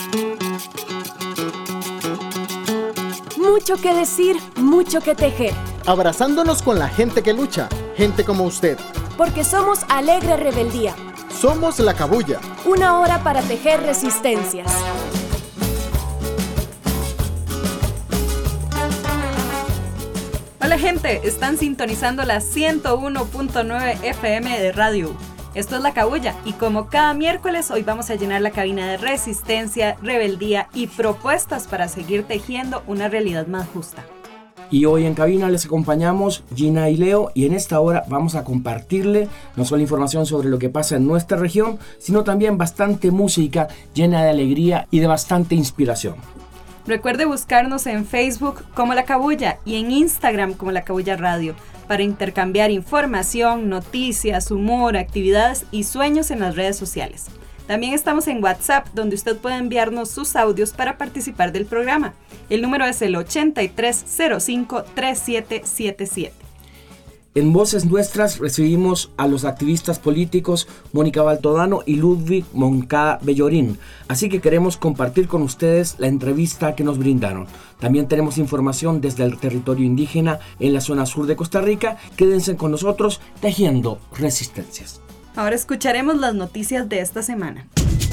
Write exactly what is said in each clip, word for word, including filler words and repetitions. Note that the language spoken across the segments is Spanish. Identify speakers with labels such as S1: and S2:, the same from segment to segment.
S1: Mucho que decir, mucho que tejer.
S2: Abrazándonos con la gente que lucha, gente como usted.
S1: Porque somos Alegre Rebeldía.
S2: Somos La Cabuya.
S1: Una hora para tejer resistencias.
S3: Hola gente, están sintonizando la ciento uno punto nueve F M de Radio. Esto es La Cabuya y como cada miércoles hoy vamos a llenar la cabina de resistencia, rebeldía y propuestas para seguir tejiendo una realidad más justa.
S4: Y hoy en cabina les acompañamos Gina y Leo y en esta hora vamos a compartirle no solo información sobre lo que pasa en nuestra región, sino también bastante música llena de alegría y de bastante inspiración.
S3: Recuerde buscarnos en Facebook como La Cabuya y en Instagram como La Cabuya Radio para intercambiar información, noticias, humor, actividades y sueños en las redes sociales. También estamos en WhatsApp, donde usted puede enviarnos sus audios para participar del programa. El número es el ochenta y tres cero cinco treinta y siete setenta y siete.
S4: En Voces Nuestras recibimos a los activistas políticos Mónica Baltodano y Ludwig Moncada Bellorín, así que queremos compartir con ustedes la entrevista que nos brindaron. También tenemos información desde el territorio indígena en la zona sur de Costa Rica. Quédense con nosotros tejiendo resistencias.
S3: Ahora escucharemos las noticias de esta semana.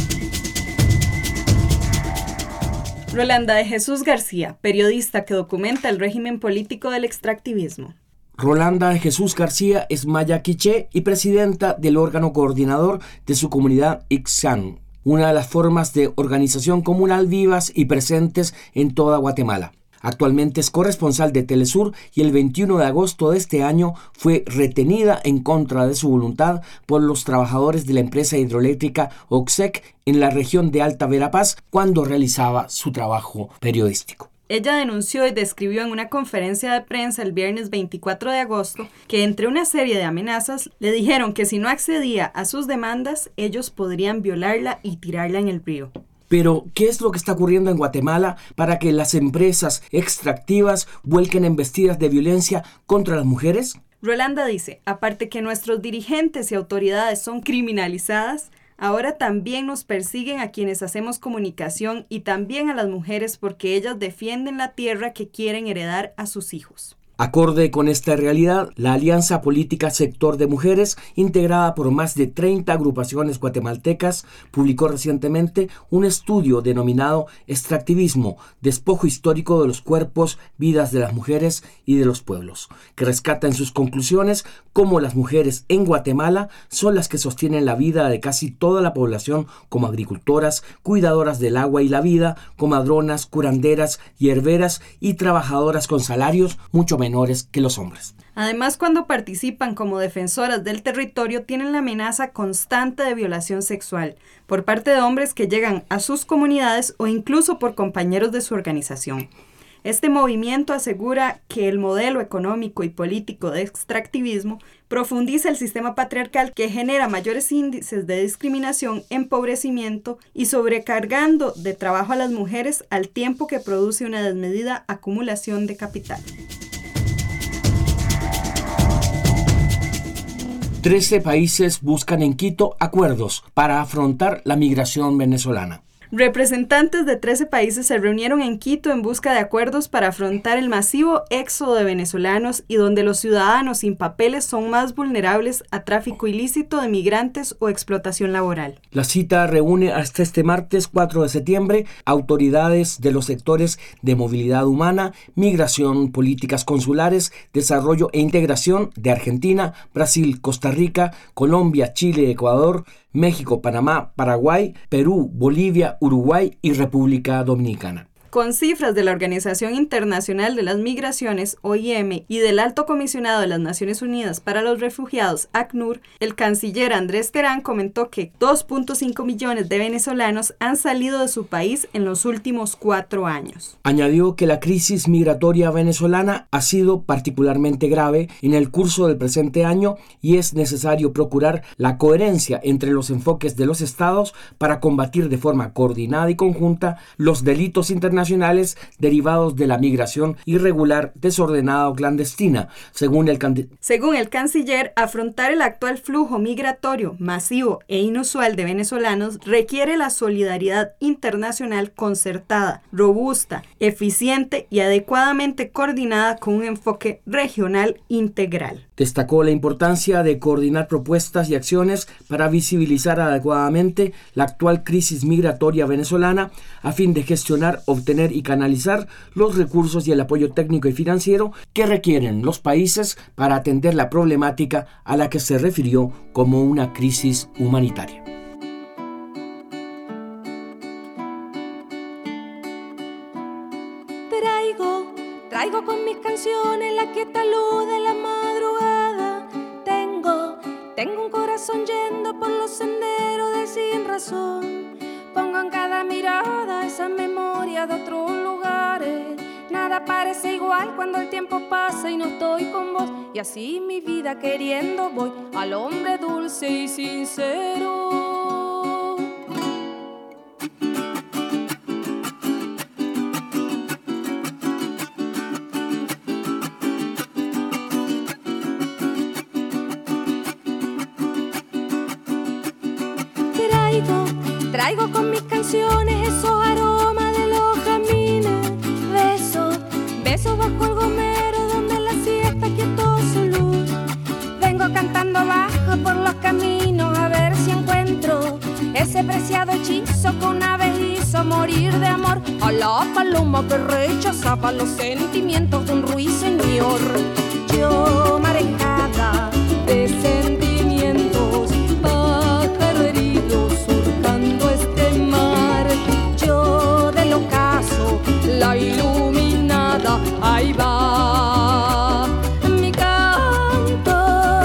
S3: Rolanda de Jesús García, periodista que documenta el régimen político del extractivismo.
S4: Rolanda de Jesús García es maya quiché y presidenta del órgano coordinador de su comunidad Ixán, una de las formas de organización comunal vivas y presentes en toda Guatemala. Actualmente es corresponsal de Telesur y el veintiuno de agosto de este año fue retenida en contra de su voluntad por los trabajadores de la empresa hidroeléctrica Oxec en la región de Alta Verapaz cuando realizaba su trabajo periodístico.
S3: Ella denunció y describió en una conferencia de prensa el viernes veinticuatro de agosto que entre una serie de amenazas le dijeron que si no accedía a sus demandas, ellos podrían violarla y tirarla en el río.
S4: Pero, ¿qué es lo que está ocurriendo en Guatemala para que las empresas extractivas vuelquen embestidas de violencia contra las mujeres?
S3: Rolanda dice, aparte que nuestros dirigentes y autoridades son criminalizadas, ahora también nos persiguen a quienes hacemos comunicación y también a las mujeres porque ellas defienden la tierra que quieren heredar a sus hijos.
S4: Acorde con esta realidad, la Alianza Política Sector de Mujeres, integrada por más de treinta agrupaciones guatemaltecas, publicó recientemente un estudio denominado Extractivismo, despojo histórico de los cuerpos, vidas de las mujeres y de los pueblos, que rescata en sus conclusiones cómo las mujeres en Guatemala son las que sostienen la vida de casi toda la población como agricultoras, cuidadoras del agua y la vida, comadronas, curanderas, hierberas y trabajadoras con salarios mucho menores que los hombres.
S3: Además, cuando participan como defensoras del territorio, tienen la amenaza constante de violación sexual por parte de hombres que llegan a sus comunidades o incluso por compañeros de su organización. Este movimiento asegura que el modelo económico y político de extractivismo profundiza el sistema patriarcal que genera mayores índices de discriminación, empobrecimiento y sobrecargando de trabajo a las mujeres al tiempo que produce una desmedida acumulación de capital.
S4: Trece países buscan en Quito acuerdos para afrontar la migración venezolana.
S3: Representantes de trece países se reunieron en Quito en busca de acuerdos para afrontar el masivo éxodo de venezolanos y donde los ciudadanos sin papeles son más vulnerables a tráfico ilícito de migrantes o explotación laboral.
S4: La cita reúne hasta este martes cuatro de septiembre autoridades de los sectores de movilidad humana, migración, políticas consulares, desarrollo e integración de Argentina, Brasil, Costa Rica, Colombia, Chile, Ecuador, México, Panamá, Paraguay, Perú, Bolivia, Uruguay y República Dominicana.
S3: Con cifras de la Organización Internacional de las Migraciones, O I M, y del Alto Comisionado de las Naciones Unidas para los Refugiados, ACNUR, el canciller Andrés Terán comentó que dos punto cinco millones de venezolanos han salido de su país en los últimos cuatro años.
S4: Añadió que la crisis migratoria venezolana ha sido particularmente grave en el curso del presente año y es necesario procurar la coherencia entre los enfoques de los estados para combatir de forma coordinada y conjunta los delitos internacionales internacionales derivados de la migración irregular, desordenada o clandestina. Según el, can...
S3: Según el canciller, afrontar el actual flujo migratorio masivo e inusual de venezolanos requiere la solidaridad internacional concertada, robusta, eficiente y adecuadamente coordinada con un enfoque regional integral.
S4: Destacó la importancia de coordinar propuestas y acciones para visibilizar adecuadamente la actual crisis migratoria venezolana a fin de gestionar, obtener y canalizar los recursos y el apoyo técnico y financiero que requieren los países para atender la problemática a la que se refirió como una crisis humanitaria.
S5: Traigo, traigo con mis canciones la quieta luz de la madrugada. Tengo, tengo un corazón yendo por los senderos de sin razón. Pongo en cada mirada esa memoria de otros lugares. Nada parece igual cuando el tiempo pasa y no estoy con vos. Y así mi vida queriendo voy al hombre dulce y sincero. Traigo, traigo con mis canciones esos aromas de los jazmines. Besos, besos bajo el gomero donde la siesta quietó su luz. Vengo cantando bajo por los caminos a ver si encuentro ese preciado hechizo que una vez hizo morir de amor a la paloma que rechazaba los sentimientos de un ruiseñor. Yo marejada de sentimientos, pájaro herido surcando este mar. Yo del ocaso, la iluminada, ahí va mi canto.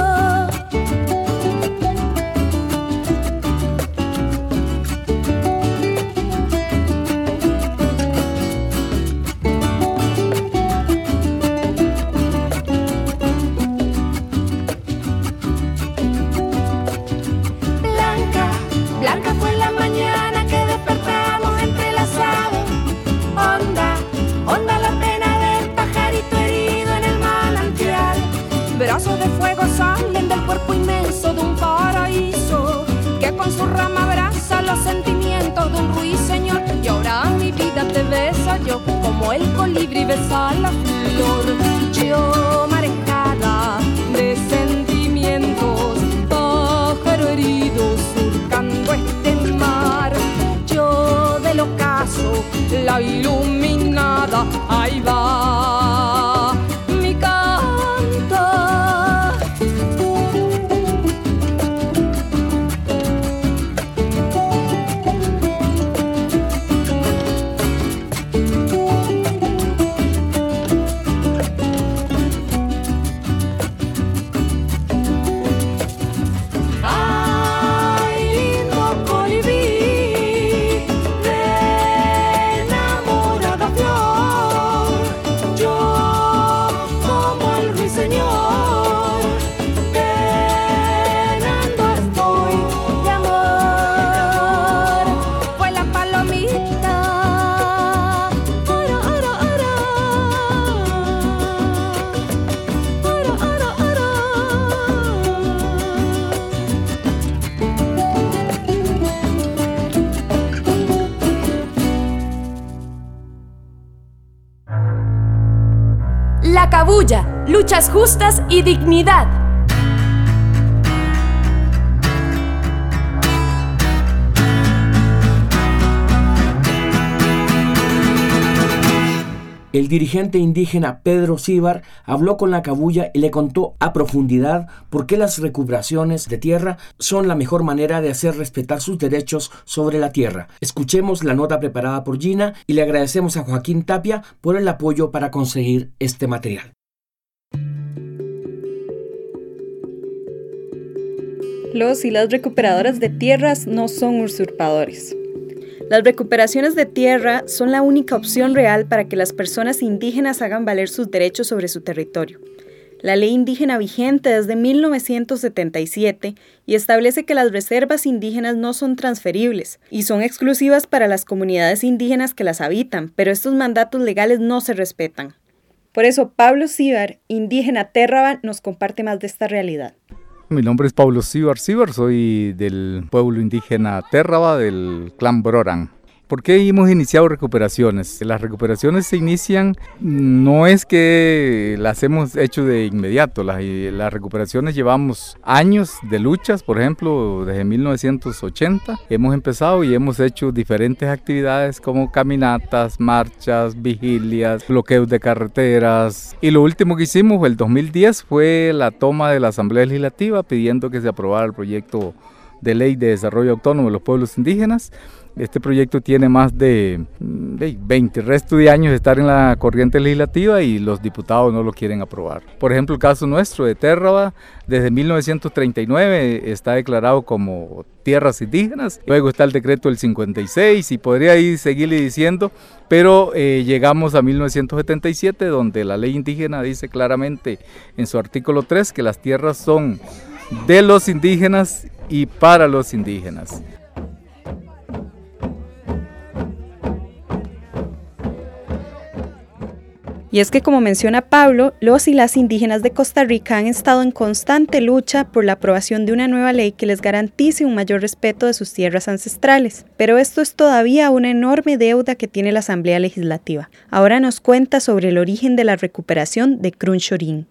S5: Blanca, blanca fue la mañana que despertamos entrelazados. Honda, honda la pena del pajarito herido en el manantial. Brazos de fuego salen del cuerpo inmenso de un paraíso que con su rama abraza los sentimientos de un ruiseñor. Y ahora mi vida te besa yo como el colibrí besa la flor. Yo marejada de sentimientos, pájaro herido surcando este mar. Yo del ocaso, la iluminada, ahí va mi canto. Ay, lindo colibrí de enamorada flor. Yo como el ruiseñor penando estoy de amor. Fue la palomita, ara, ara, ara, ara, ara, ara.
S1: La Cabulla, luchas justas y dignidad.
S4: El dirigente indígena Pedro Cíbar habló con la Cabulla y le contó a profundidad por qué las recuperaciones de tierra son la mejor manera de hacer respetar sus derechos sobre la tierra. Escuchemos la nota preparada por Gina y le agradecemos a Joaquín Tapia por el apoyo para conseguir este material.
S3: Los y las recuperadoras de tierras no son usurpadores. Las recuperaciones de tierra son la única opción real para que las personas indígenas hagan valer sus derechos sobre su territorio. la ley indígena vigente desde mil novecientos setenta y siete y establece que las reservas indígenas no son transferibles y son exclusivas para las comunidades indígenas que las habitan, pero estos mandatos legales no se respetan. Por eso, Pablo Cíbar, indígena Térraba, nos comparte más de esta realidad.
S6: Mi nombre es Pablo Cíbar Cíbar, soy del pueblo indígena Térraba del clan Brorán. ¿Por qué hemos iniciado recuperaciones? Las recuperaciones se inician, no es que las hemos hecho de inmediato, las, las recuperaciones llevamos años de luchas, por ejemplo, desde mil novecientos ochenta hemos empezado y hemos hecho diferentes actividades como caminatas, marchas, vigilias, bloqueos de carreteras, y lo último que hicimos el dos mil diez fue la toma de la Asamblea Legislativa pidiendo que se aprobara el proyecto de ley de desarrollo autónomo de los pueblos indígenas. Este proyecto tiene más de veinte resto de años de estar en la corriente legislativa y los diputados no lo quieren aprobar. Por ejemplo, el caso nuestro de Térraba, desde mil novecientos treinta y nueve está declarado como tierras indígenas, luego está el decreto del cincuenta y seis y podría ir seguirle diciendo, pero eh, llegamos a mil novecientos setenta y siete donde la ley indígena dice claramente en su artículo tres que las tierras son de los indígenas y para los indígenas.
S3: Y es que, como menciona Pablo, los y las indígenas de Costa Rica han estado en constante lucha por la aprobación de una nueva ley que les garantice un mayor respeto de sus tierras ancestrales. Pero esto es todavía una enorme deuda que tiene la Asamblea Legislativa. Ahora nos cuenta sobre el origen de la recuperación de Crunchorín.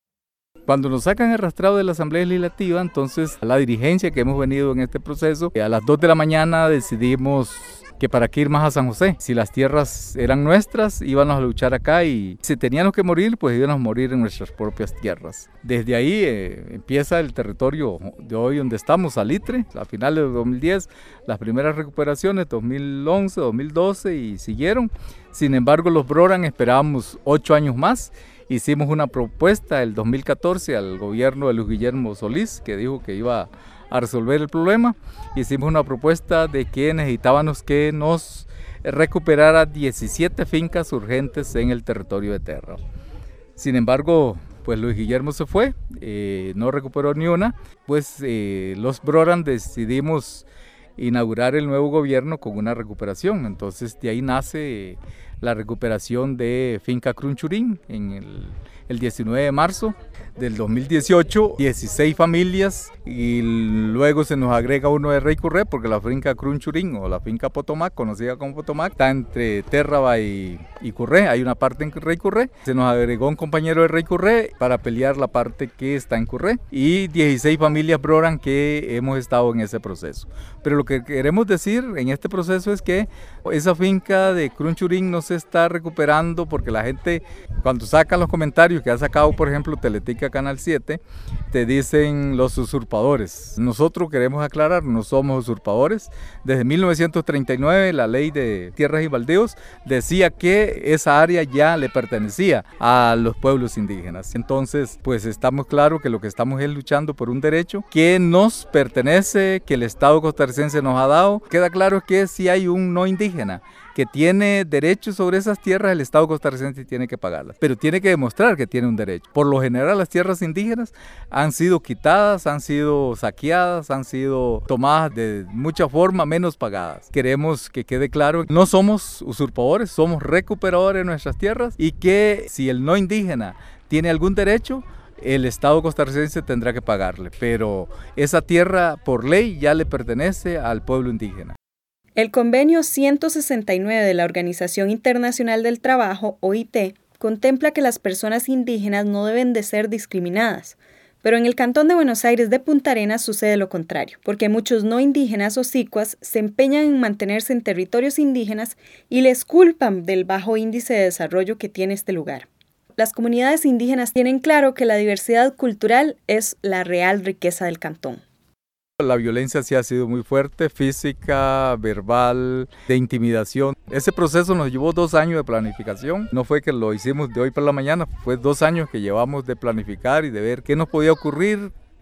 S6: Cuando nos sacan arrastrado de la Asamblea Legislativa, entonces la dirigencia que hemos venido en este proceso, a las dos de la mañana decidimos que para qué ir más a San José. Si las tierras eran nuestras, íbamos a luchar acá y si teníamos que morir, pues íbamos a morir en nuestras propias tierras. Desde ahí eh, empieza el territorio de hoy donde estamos, Salitre, a finales de dos mil diez, las primeras recuperaciones, dos mil once, dos mil doce y siguieron. Sin embargo, los Brorán esperábamos ocho años más. Hicimos una propuesta el dos mil catorce al gobierno de Luis Guillermo Solís, que dijo que iba a resolver el problema. Hicimos una propuesta de que necesitábamos que nos recuperara diecisiete fincas urgentes en el territorio de Térraba. Sin embargo, pues Luis Guillermo se fue, eh, no recuperó ni una, pues eh, los Brorán decidimos inaugurar el nuevo gobierno con una recuperación. Entonces de ahí nace la recuperación de Finca Crunchorín en el, el diecinueve de marzo del dos mil dieciocho, dieciséis familias y luego se nos agrega uno de Rey Curré porque la finca Crunchorín o la finca Potomac, conocida como Potomac, está entre Térraba y, y Curré, hay una parte en Rey Curré, se nos agregó un compañero de Rey Curré para pelear la parte que está en Curré y dieciséis familias Brorán que hemos estado en ese proceso. Pero lo que queremos decir en este proceso es que esa finca de Crunchorín no se está recuperando porque la gente cuando sacan los comentarios que ha sacado por ejemplo Teletica Canal siete, te dicen los usurpadores. Nosotros queremos aclarar, no somos usurpadores. Desde mil novecientos treinta y nueve la ley de tierras y baldíos decía que esa área ya le pertenecía a los pueblos indígenas. Entonces, pues estamos claros que lo que estamos es luchando por un derecho que nos pertenece, que el Estado costarricense nos ha dado. Queda claro que si hay un no indígena que tiene derechos sobre esas tierras, el Estado costarricense tiene que pagarlas, pero tiene que demostrar que tiene un derecho. Por lo general, las tierras indígenas han sido quitadas, han sido saqueadas, han sido tomadas de mucha forma, menos pagadas. Queremos que quede claro, no somos usurpadores, somos recuperadores de nuestras tierras y que si el no indígena tiene algún derecho, el Estado costarricense tendrá que pagarle, pero esa tierra por ley ya le pertenece al pueblo indígena.
S3: El convenio ciento sesenta y nueve de la Organización Internacional del Trabajo, O I T, contempla que las personas indígenas no deben de ser discriminadas, pero en el Cantón de Buenos Aires de Punta Arenas sucede lo contrario, porque muchos no indígenas o sicuas se empeñan en mantenerse en territorios indígenas y les culpan del bajo índice de desarrollo que tiene este lugar. Las comunidades indígenas tienen claro que la diversidad cultural es la real riqueza del cantón.
S6: La violencia sí ha sido muy fuerte, física, verbal, de intimidación. Ese proceso nos llevó dos años de planificación. No fue que lo hicimos de hoy para la mañana, fue dos años que llevamos de planificar y de ver qué nos podía ocurrir,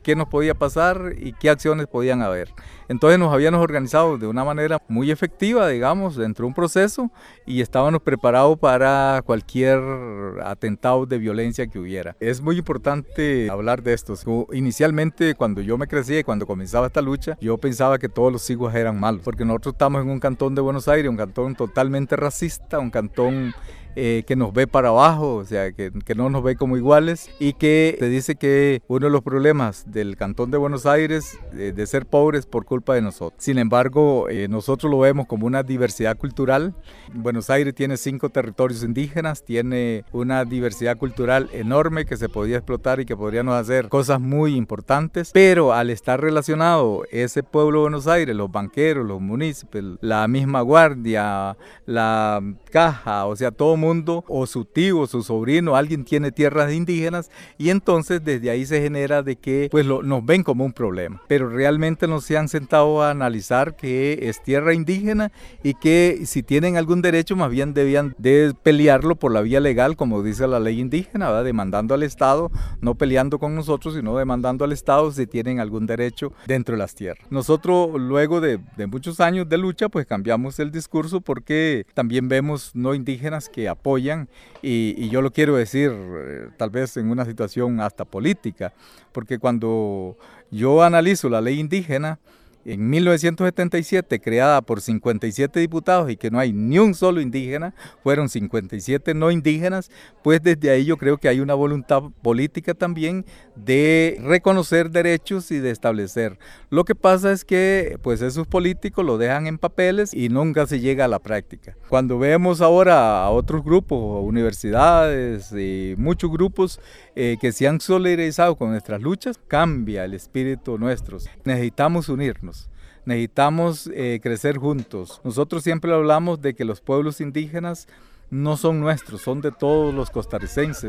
S6: qué nos podía pasar y qué acciones podían haber. Entonces nos habíamos organizado de una manera muy efectiva, digamos, dentro de un proceso y estábamos preparados para cualquier atentado de violencia que hubiera. Es muy importante hablar de esto. Inicialmente, cuando yo me crecía y cuando comenzaba esta lucha, yo pensaba que todos los ciguas eran malos, porque nosotros estamos en un cantón de Buenos Aires, un cantón totalmente racista, un cantón Eh, que nos ve para abajo, o sea, que, que no nos ve como iguales y que te dice que uno de los problemas del Cantón de Buenos Aires eh, de ser pobres por culpa de nosotros. Sin embargo, eh, nosotros lo vemos como una diversidad cultural. Buenos Aires tiene cinco territorios indígenas, tiene una diversidad cultural enorme que se podía explotar y que podríamos hacer cosas muy importantes, pero al estar relacionado ese pueblo de Buenos Aires, los banqueros, los municipios, la misma guardia, la caja, o sea, todo mundo, o su tío, o su sobrino, alguien tiene tierras indígenas y entonces desde ahí se genera de que pues lo, nos ven como un problema, pero realmente no se han sentado a analizar que es tierra indígena y que si tienen algún derecho más bien debían de pelearlo por la vía legal, como dice la ley indígena, ¿verdad? Demandando al Estado, no peleando con nosotros, sino demandando al Estado si tienen algún derecho dentro de las tierras. Nosotros luego de, de muchos años de lucha pues cambiamos el discurso porque también vemos no indígenas que apoyan y, y yo lo quiero decir eh, tal vez en una situación hasta política, porque cuando yo analizo la ley indígena en mil novecientos setenta y siete creada por cincuenta y siete diputados y que no hay ni un solo indígena, fueron cincuenta y siete no indígenas, pues desde ahí yo creo que hay una voluntad política también de reconocer derechos y de establecer. Lo que pasa es que pues esos políticos lo dejan en papeles y nunca se llega a la práctica. Cuando vemos ahora a otros grupos, universidades y muchos grupos eh, que se han solidarizado con nuestras luchas, cambia el espíritu nuestro. Necesitamos unirnos. Necesitamos eh, crecer juntos. Nosotros siempre hablamos de que los pueblos indígenas no son nuestros, son de todos los costarricenses.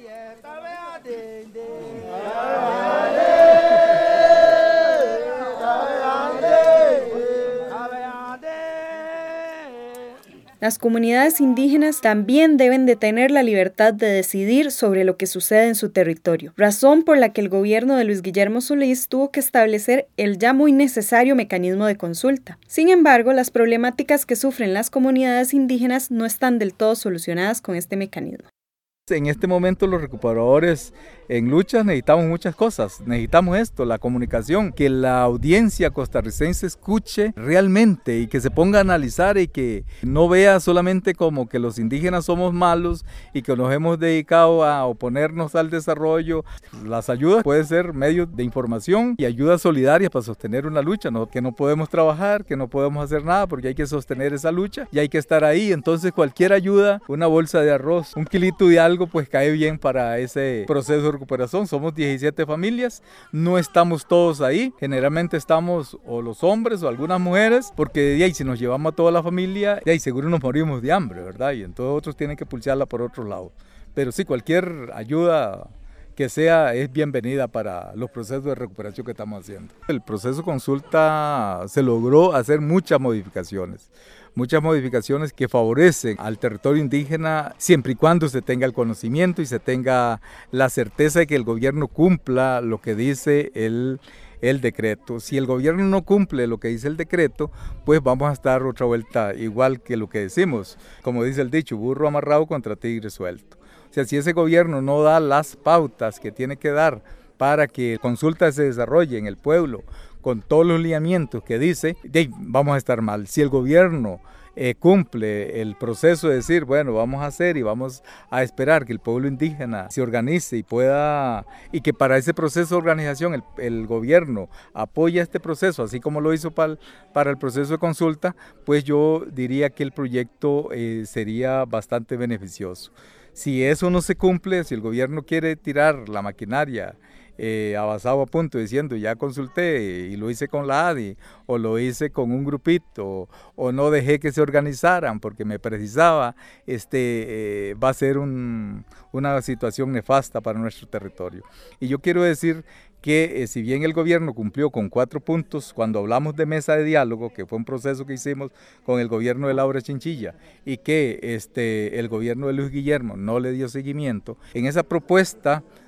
S3: Las comunidades indígenas también deben de tener la libertad de decidir sobre lo que sucede en su territorio, razón por la que el gobierno de Luis Guillermo Solís tuvo que establecer el ya muy necesario mecanismo de consulta. Sin embargo, las problemáticas que sufren las comunidades indígenas no están del todo solucionadas con este mecanismo.
S6: En este momento los recuperadores en luchas necesitamos muchas cosas, necesitamos esto, la comunicación, que la audiencia costarricense escuche realmente y que se ponga a analizar y que no vea solamente como que los indígenas somos malos y que nos hemos dedicado a oponernos al desarrollo. Las ayudas pueden ser medios de información y ayudas solidarias para sostener una lucha, ¿no? Que no podemos trabajar, que no podemos hacer nada porque hay que sostener esa lucha y hay que estar ahí. Entonces cualquier ayuda, una bolsa de arroz, un kilito de algo, pues cae bien para ese proceso de recuperación. Somos diecisiete familias, no estamos todos ahí, generalmente estamos o los hombres o algunas mujeres, porque de ahí si nos llevamos a toda la familia, de ahí seguro nos morimos de hambre, ¿verdad? Y entonces otros tienen que pulsearla por otro lado. Pero sí, cualquier ayuda que sea es bienvenida para los procesos de recuperación que estamos haciendo. El proceso consulta se logró hacer muchas modificaciones. Muchas modificaciones que favorecen al territorio indígena siempre y cuando se tenga el conocimiento y se tenga la certeza de que el gobierno cumpla lo que dice el, el decreto. Si el gobierno no cumple lo que dice el decreto, pues vamos a estar otra vuelta igual que lo que decimos. Como dice el dicho, burro amarrado contra tigre suelto. O sea, si ese gobierno no da las pautas que tiene que dar para que la consulta se desarrolle en el pueblo, con todos los lineamientos que dice, vamos a estar mal. Si el gobierno eh, cumple el proceso de decir, bueno, vamos a hacer y vamos a esperar que el pueblo indígena se organice y pueda, y que para ese proceso de organización el, el gobierno apoya este proceso, así como lo hizo para el, para el proceso de consulta, pues yo diría que el proyecto eh, sería bastante beneficioso. Si eso no se cumple, si el gobierno quiere tirar la maquinaria Eh, avanzado a punto diciendo ya consulté y lo hice con la A D I o lo hice con un grupito o, o no dejé que se organizaran porque me precisaba, este, eh, va a ser un, una situación nefasta para nuestro territorio. Y yo quiero decir que eh, si bien el gobierno cumplió con cuatro puntos, cuando hablamos de mesa de diálogo, que fue un proceso que hicimos con el gobierno de Laura Chinchilla y que este, el gobierno de Luis Guillermo no le dio seguimiento, en esa propuesta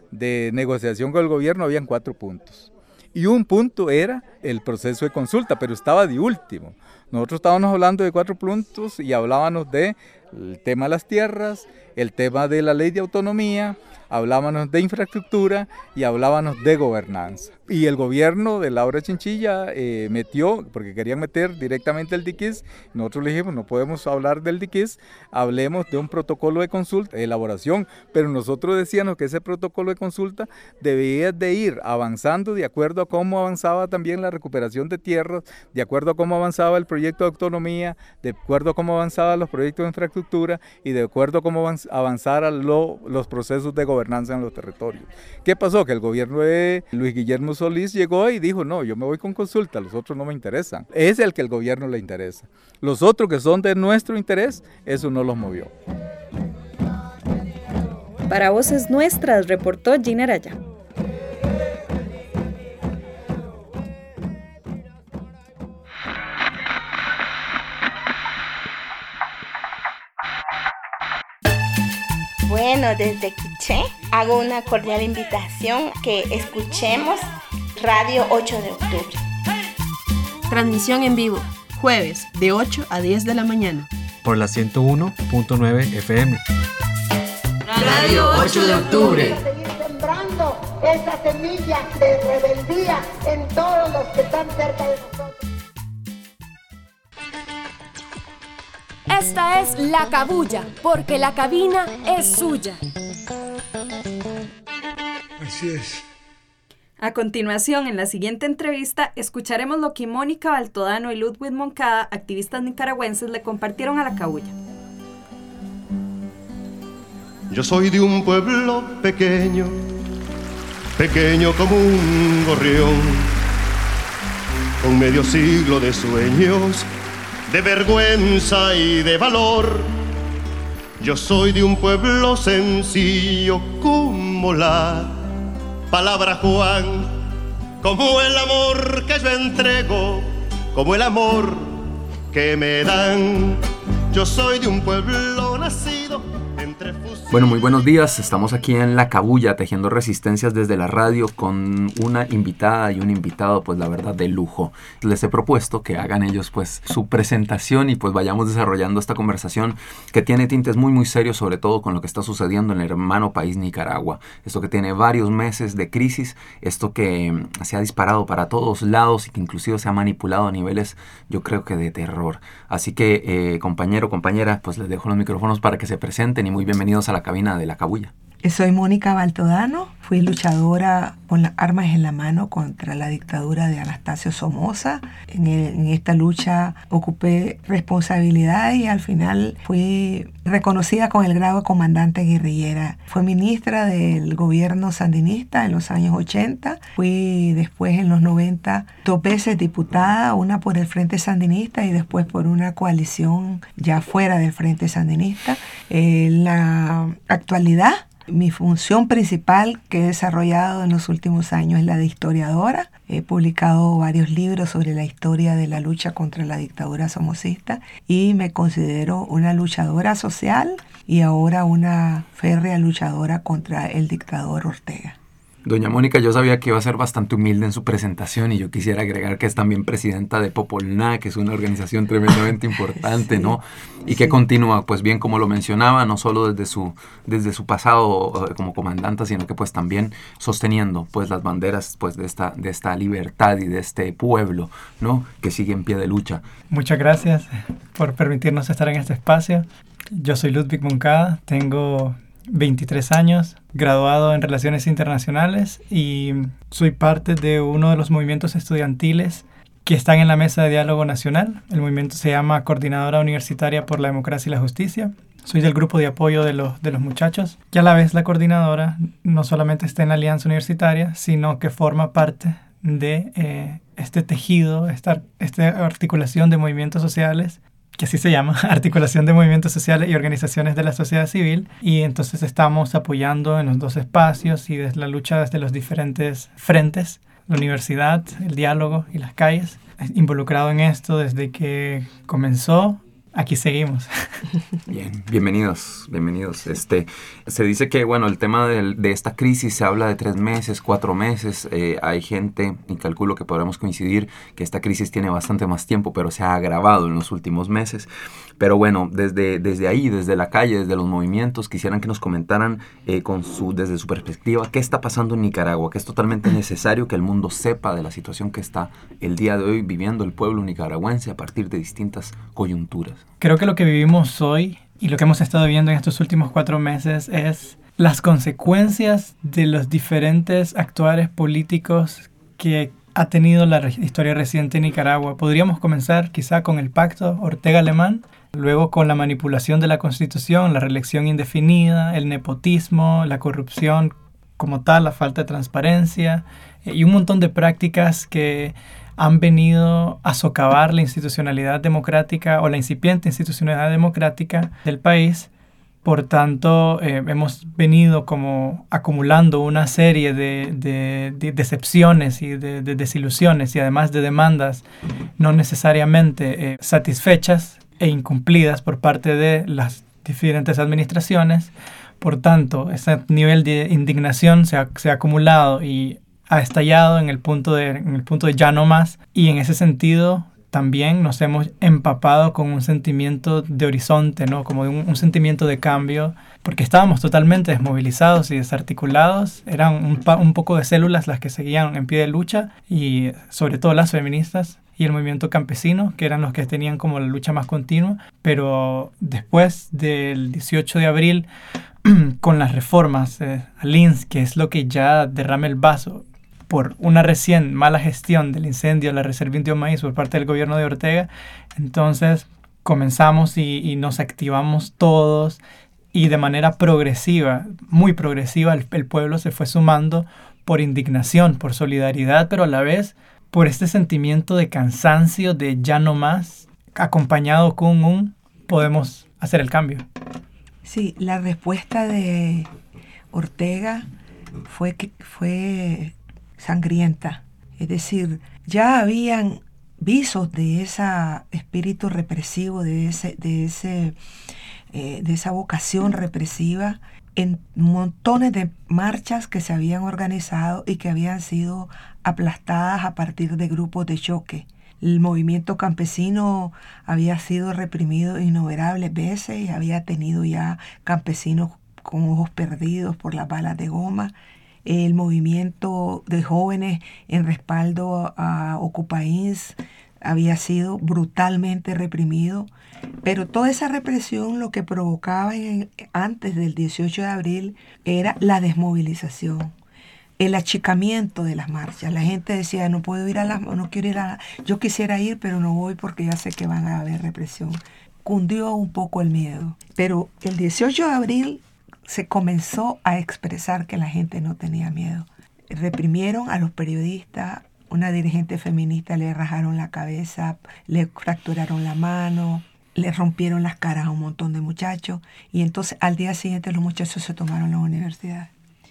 S6: de negociación con el gobierno habían cuatro puntos. Y un punto era el proceso de consulta, pero estaba de último. Nosotros estábamos hablando de cuatro puntos y hablábamos del tema de las tierras, el tema de la ley de autonomía, hablábamos de infraestructura y hablábamos de gobernanza. Y el gobierno de Laura Chinchilla eh, metió, porque querían meter directamente el D I C I S, nosotros le dijimos, no podemos hablar del D I C I S, hablemos de un protocolo de consulta, de elaboración, pero nosotros decíamos que ese protocolo de consulta debía de ir avanzando de acuerdo a cómo avanzaba también la recuperación de tierras, de acuerdo a cómo avanzaba el proyecto de autonomía, de acuerdo a cómo avanzaban los proyectos de infraestructura y de acuerdo a cómo avanzaran lo, los procesos de gobernanza en los territorios. ¿Qué pasó? Que el gobierno de Luis Guillermo Solís llegó y dijo, no, yo me voy con consulta, los otros no me interesan. Es el que el gobierno le interesa. Los otros que son de nuestro interés, eso no los movió.
S3: Para Voces Nuestras, reportó Gina Araya.
S7: Bueno, desde Quiché hago una cordial invitación que escuchemos Radio ocho de octubre.
S8: Transmisión en vivo, jueves de ocho a diez de la mañana.
S9: Por la ciento uno punto nueve F M.
S8: Radio ocho de octubre.
S10: Seguir sembrando esa semilla de rebeldía en todos los que están cerca de nosotros.
S1: Esta es La Cabulla, porque la cabina es suya.
S11: Así es.
S3: A continuación, en la siguiente entrevista, escucharemos lo que Mónica Baltodano y Ludwig Moncada, activistas nicaragüenses, le compartieron a La Cabulla.
S12: Yo soy de un pueblo pequeño, pequeño como un gorrión, con medio siglo de sueños, de vergüenza y de valor. Yo soy de un pueblo sencillo como la palabra Juan, como el amor que yo entrego, como el amor que me dan. Yo soy de un pueblo nacido entre fusiles.
S13: Bueno, muy buenos días. Estamos aquí en La Cabulla, tejiendo resistencias desde la radio, con una invitada y un invitado, pues la verdad, de lujo. Les he propuesto que hagan ellos pues su presentación y pues vayamos desarrollando esta conversación que tiene tintes muy muy serios, sobre todo con lo que está sucediendo en el hermano país Nicaragua. Esto que tiene varios meses de crisis, esto que se ha disparado para todos lados y que inclusive se ha manipulado a niveles, yo creo que de terror. Así que eh, compañero, compañera, pues les dejo los micrófonos para que se presenten y muy bienvenidos a la cabina de La Cabulla.
S14: Soy Mónica Baltodano, fui luchadora con las armas en la mano contra la dictadura de Anastasio Somoza. En, el, en esta lucha ocupé responsabilidad y al final fui reconocida con el grado de comandante guerrillera. Fui ministra del gobierno sandinista en los años ochenta, fui después en los noventa dos veces diputada, una por el Frente Sandinista y después por una coalición ya fuera del Frente Sandinista. En la actualidad, mi función principal que he desarrollado en los últimos años es la de historiadora. He publicado varios libros sobre la historia de la lucha contra la dictadura somocista y me considero una luchadora social y ahora una férrea luchadora contra el dictador Ortega.
S13: Doña Mónica, yo sabía que iba a ser bastante humilde en su presentación y yo quisiera agregar que es también presidenta de Popolná, que es una organización tremendamente importante, sí, ¿no? Y que sí. Continúa, pues bien como lo mencionaba, no solo desde su, desde su pasado como comandante, sino que pues también sosteniendo pues las banderas pues de esta, de esta libertad y de este pueblo, ¿no? Que sigue en pie de lucha.
S15: Muchas gracias por permitirnos estar en este espacio. Yo soy Ludwig Moncada, tengo veintitrés años, graduado en Relaciones Internacionales y soy parte de uno de los movimientos estudiantiles que están en la Mesa de Diálogo Nacional. El movimiento se llama Coordinadora Universitaria por la Democracia y la Justicia. Soy del grupo de apoyo de los, de los muchachos y a la vez la coordinadora no solamente está en la Alianza Universitaria, sino que forma parte de eh, este tejido, esta, esta articulación de movimientos sociales, que así se llama, Articulación de Movimientos Sociales y Organizaciones de la Sociedad Civil, y entonces estamos apoyando en los dos espacios y desde la lucha desde los diferentes frentes, la universidad, el diálogo y las calles, involucrado en esto desde que comenzó aquí seguimos.
S13: Bien, bienvenidos, bienvenidos. Este, se dice que, bueno, el tema de, de esta crisis se habla de tres meses, cuatro meses. Eh, hay gente, y calculo que podremos coincidir, que esta crisis tiene bastante más tiempo, pero se ha agravado en los últimos meses. Pero bueno, desde, desde ahí, desde la calle, desde los movimientos, quisieran que nos comentaran eh, con su, desde su perspectiva qué está pasando en Nicaragua, que es totalmente necesario que el mundo sepa de la situación que está el día de hoy viviendo el pueblo nicaragüense a partir de distintas coyunturas.
S15: Creo que lo que vivimos hoy y lo que hemos estado viendo en estos últimos cuatro meses es las consecuencias de los diferentes actuares políticos que ha tenido la re- historia reciente en Nicaragua. Podríamos comenzar quizá con el pacto Ortega-Alemán, luego con la manipulación de la Constitución, la reelección indefinida, el nepotismo, la corrupción como tal, la falta de transparencia eh, y un montón de prácticas que han venido a socavar la institucionalidad democrática o la incipiente institucionalidad democrática del país. Por tanto, eh, hemos venido como acumulando una serie de, de, de decepciones y de, de desilusiones y además de demandas no necesariamente eh, satisfechas e incumplidas por parte de las diferentes administraciones. Por tanto, ese nivel de indignación se ha, se ha acumulado y ha estallado en el punto de, en el punto de ya no más. Y en ese sentido también nos hemos empapado con un sentimiento de horizonte, ¿no? Como de un, un sentimiento de cambio, porque estábamos totalmente desmovilizados y desarticulados. Eran un, pa, un poco de células las que seguían en pie de lucha, y sobre todo las feministas y el movimiento campesino, que eran los que tenían como la lucha más continua. Pero después del dieciocho de abril, con las reformas eh, al I N S, que es lo que ya derrama el vaso por una recién mala gestión del incendio de la Reserva Indio Maíz por parte del gobierno de Ortega, entonces comenzamos y, y nos activamos todos, y de manera progresiva, muy progresiva, el, el pueblo se fue sumando por indignación, por solidaridad, pero a la vez por este sentimiento de cansancio, de ya no más, acompañado con un podemos hacer el cambio.
S14: Sí, la respuesta de Ortega fue que fue sangrienta. Es decir, ya habían visos de ese espíritu represivo, de ese, de ese, eh, de esa vocación represiva en montones de marchas que se habían organizado y que habían sido aplastadas a partir de grupos de choque. El movimiento campesino había sido reprimido innumerables veces y había tenido ya campesinos con ojos perdidos por las balas de goma. El movimiento de jóvenes en respaldo a Ocupains había sido brutalmente reprimido, pero toda esa represión lo que provocaba en, antes del dieciocho de abril era la desmovilización, el achicamiento de las marchas. La gente decía, no puedo ir a las, no quiero ir a, yo quisiera ir, pero no voy porque ya sé que van a haber represión. Cundió un poco el miedo, pero el dieciocho de abril se comenzó a expresar que la gente no tenía miedo. Reprimieron a los periodistas, una dirigente feminista le rajaron la cabeza, le fracturaron la mano, le rompieron las caras a un montón de muchachos, y entonces al día siguiente los muchachos se tomaron las universidades.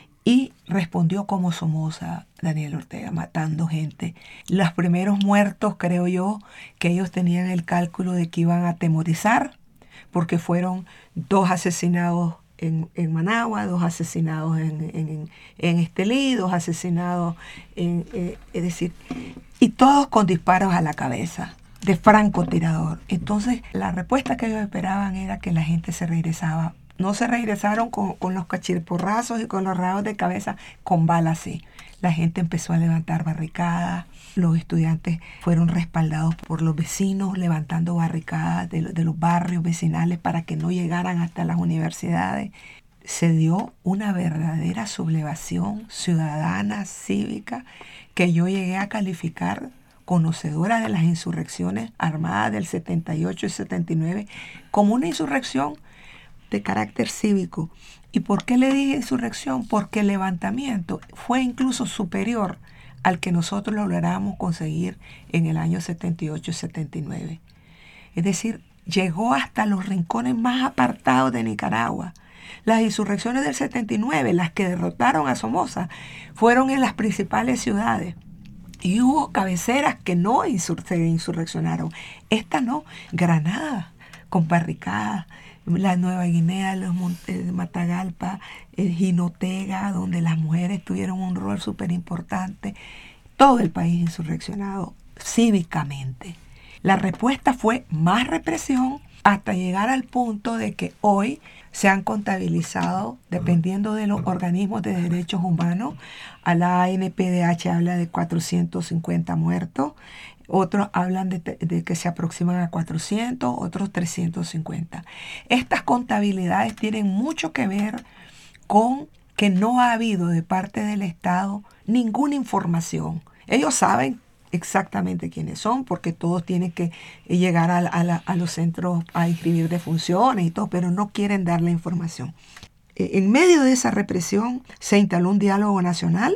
S14: Y respondió como Somoza Daniel Ortega, matando gente. Los primeros muertos, creo yo, que ellos tenían el cálculo de que iban a atemorizar, porque fueron dos asesinados en, en Managua, dos asesinados en, en, en Estelí, dos asesinados en, eh, es decir, y todos con disparos a la cabeza de francotirador. Entonces, la respuesta que ellos esperaban era que la gente se regresaba. No se regresaron con, con los cachirporrazos y con los rayos de cabeza, con balas sí. La gente empezó a levantar barricadas, los estudiantes fueron respaldados por los vecinos levantando barricadas de, de los barrios vecinales para que no llegaran hasta las universidades. Se dio una verdadera sublevación ciudadana, cívica, que yo llegué a calificar, conocedora de las insurrecciones armadas del setenta y ocho y setenta y nueve, como una insurrección de carácter cívico. ¿Y por qué le dije insurrección? Porque el levantamiento fue incluso superior al que nosotros logramos conseguir en el año setenta y ocho y setenta y nueve. Es decir, llegó hasta los rincones más apartados de Nicaragua. Las insurrecciones del setenta y nueve, las que derrotaron a Somoza, fueron en las principales ciudades. Y hubo cabeceras que no insur- se insurreccionaron. Esta no. Granada, con barricadas. La Nueva Guinea, los Montes de Matagalpa, el Jinotega, donde las mujeres tuvieron un rol súper importante. Todo el país insurreccionado cívicamente. La respuesta fue más represión hasta llegar al punto de que hoy se han contabilizado, dependiendo de los organismos de derechos humanos, a la A N P D H habla de cuatrocientos cincuenta muertos, otros hablan de, de que se aproximan a cuatrocientos, otros trescientos cincuenta. Estas contabilidades tienen mucho que ver con que no ha habido de parte del Estado ninguna información. Ellos saben exactamente quiénes son, porque todos tienen que llegar a, a, la, a los centros a inscribir defunciones y todo, pero no quieren dar la información. En medio de esa represión se instaló un diálogo nacional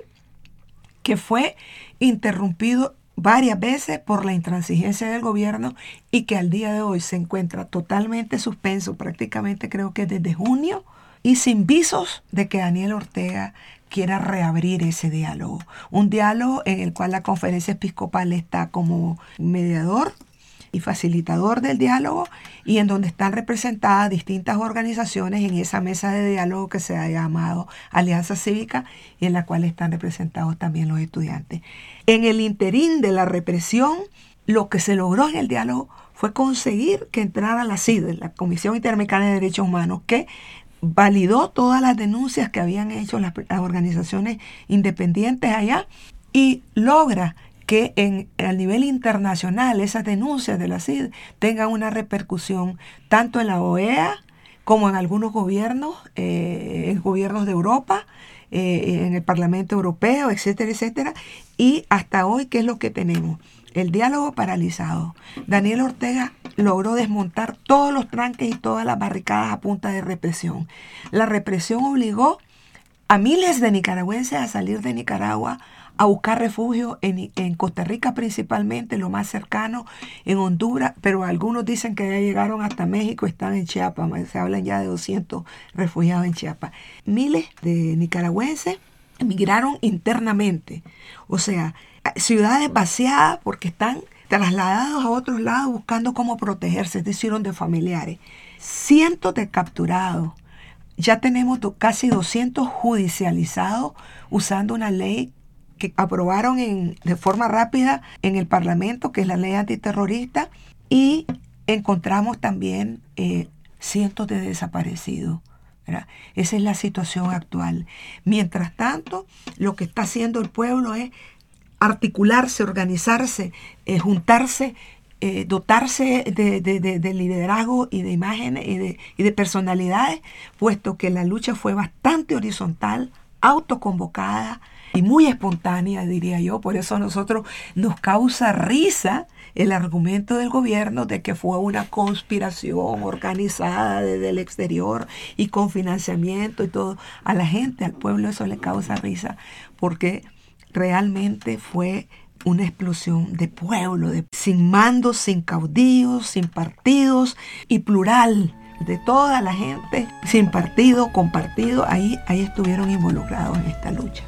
S14: que fue interrumpido varias veces por la intransigencia del gobierno y que al día de hoy se encuentra totalmente suspenso, prácticamente creo que desde junio, y sin visos de que Daniel Ortega quiera reabrir ese diálogo. Un diálogo en el cual la Conferencia Episcopal está como mediador y facilitador del diálogo, y en donde están representadas distintas organizaciones en esa mesa de diálogo que se ha llamado Alianza Cívica, y en la cual están representados también los estudiantes. En el interín de la represión, lo que se logró en el diálogo fue conseguir que entrara la C I D E, la Comisión Interamericana de Derechos Humanos, que validó todas las denuncias que habían hecho las, las organizaciones independientes allá, y logra que en, a nivel internacional esas denuncias de la C I D E tengan una repercusión tanto en la O E A como en algunos gobiernos, eh, en gobiernos de Europa, eh, en el Parlamento Europeo, etcétera, etcétera. Y hasta hoy, ¿qué es lo que tenemos? El diálogo paralizado. Daniel Ortega logró desmontar todos los tranques y todas las barricadas a punta de represión. La represión obligó a miles de nicaragüenses a salir de Nicaragua a buscar refugio en, en Costa Rica principalmente, lo más cercano, en Honduras, pero algunos dicen que ya llegaron hasta México, están en Chiapas, se hablan ya de doscientos refugiados en Chiapas. Miles de nicaragüenses emigraron internamente, o sea, ciudades vaciadas porque están trasladados a otros lados buscando cómo protegerse, es decir, de familiares. Cientos de capturados. Ya tenemos casi doscientos judicializados usando una ley que aprobaron en, de forma rápida en el Parlamento, que es la ley antiterrorista, y encontramos también eh, cientos de desaparecidos, ¿verdad? Esa es la situación actual. Mientras tanto, lo que está haciendo el pueblo es articularse, organizarse, eh, juntarse, eh, dotarse de, de, de, de liderazgo y de imágenes y de, y de personalidades, puesto que la lucha fue bastante horizontal, autoconvocada y muy espontánea, diría yo. Por eso a nosotros nos causa risa el argumento del gobierno de que fue una conspiración organizada desde el exterior y con financiamiento y todo. A la gente, al pueblo, eso le causa risa, porque realmente fue una explosión de pueblo, de, sin mandos, sin caudillos, sin partidos y plural, de toda la gente, sin partido, con partido, ahí, ahí estuvieron involucrados en esta lucha.